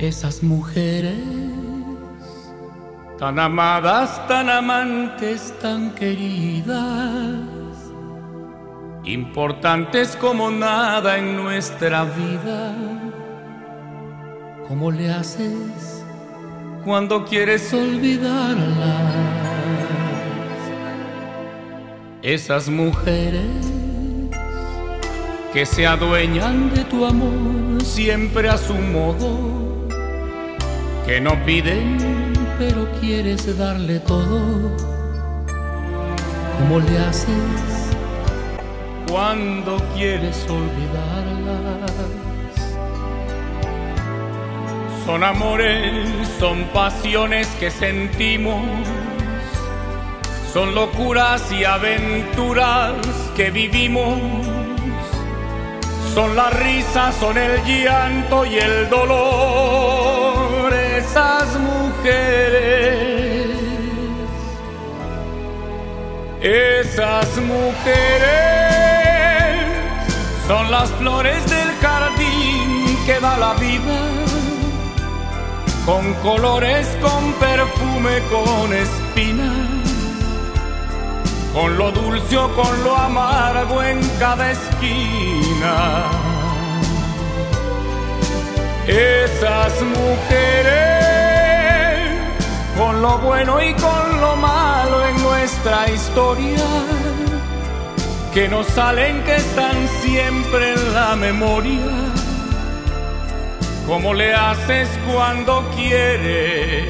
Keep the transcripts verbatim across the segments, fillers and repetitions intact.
Esas mujeres tan amadas, tan amantes, tan queridas, importantes como nada en nuestra vida. ¿Cómo le haces cuando quieres olvidarlas? Esas mujeres que se adueñan de tu amor siempre a su modo, que no piden pero quieres darle todo. ¿Cómo le haces cuando quieres olvidarlas? Son amores, son pasiones que sentimos, son locuras y aventuras que vivimos, son la risa, son el llanto y el dolor. Esas mujeres, esas mujeres son las flores del jardín que da la vida, con colores, con perfume, con espinas, con lo dulce o con lo amargo en cada esquina. Esas mujeres, con lo bueno y con lo malo en nuestra historia, que no salen, que están siempre en la memoria. ¿Cómo le haces cuando quieres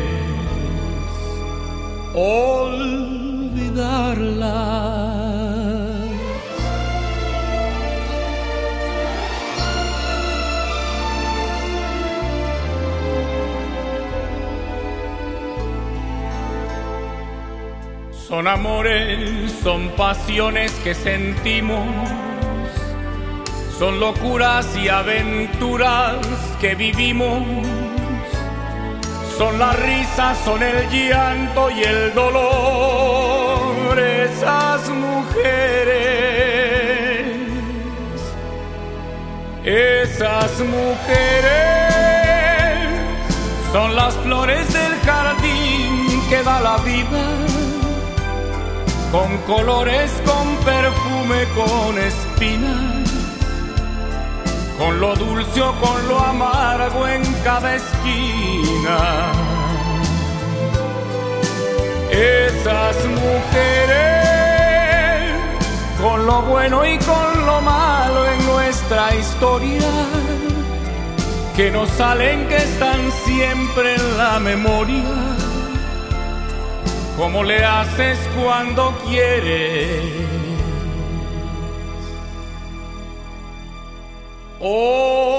olvidarla? Son amores, son pasiones que sentimos, son locuras y aventuras que vivimos, son la risa, son el llanto y el dolor. Esas mujeres, esas mujeres son las flores del jardín que da la vida, con colores, con perfume, con espinas, con lo dulce o con lo amargo en cada esquina. Esas mujeres, con lo bueno y con lo malo en nuestra historia, que no salen, que están siempre en la memoria. ¿Cómo le haces cuando quieres? Oh